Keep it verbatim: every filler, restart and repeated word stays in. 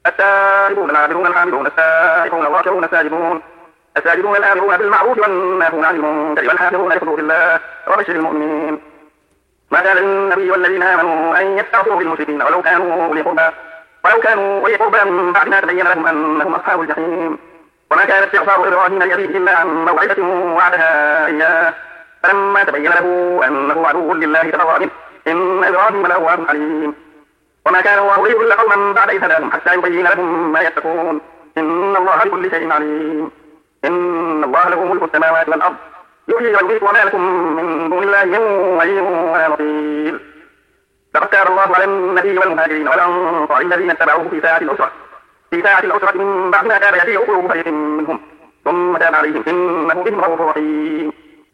التائبون العابدون الحامدون السائحون الراكعون الساجدون الساجدون الآمرون بالمعروف والناهون عن المنكر والحافظون لحدود الله وبشر المؤمنين. ما كان للنبي والذين آمنوا أن يستغفروا للمشركين ولو كانوا أولي قربى ولو كانوا أولي قربى من بعد ما تبين لهم أنهم أصحاب الجحيم. وما كان استغفار إبراهيم لأبيه إلا عن موعدة وعدها إياه فلما تبين له أنه عدو لله تبرأ منه إن إبراهيم لأواه حليم. وما كان الله ليضل قوما بعد إذ هداهم حتى يبين لهم ما يتقون إن الله بكل شيء عليم. إن الله له ملك السماوات والأرض يحيي ويميت وما لكم من دون الله من ولي ولا نصير. لقد تاب الله على النبي والمهاجرين والأنصار الذين اتبعوه في ساعة العسرة في ساعة العسرة من بعد ما كان يزيغ قلوب فريق منهم ثم تاب عليهم إنه بهم رؤوف رحيم.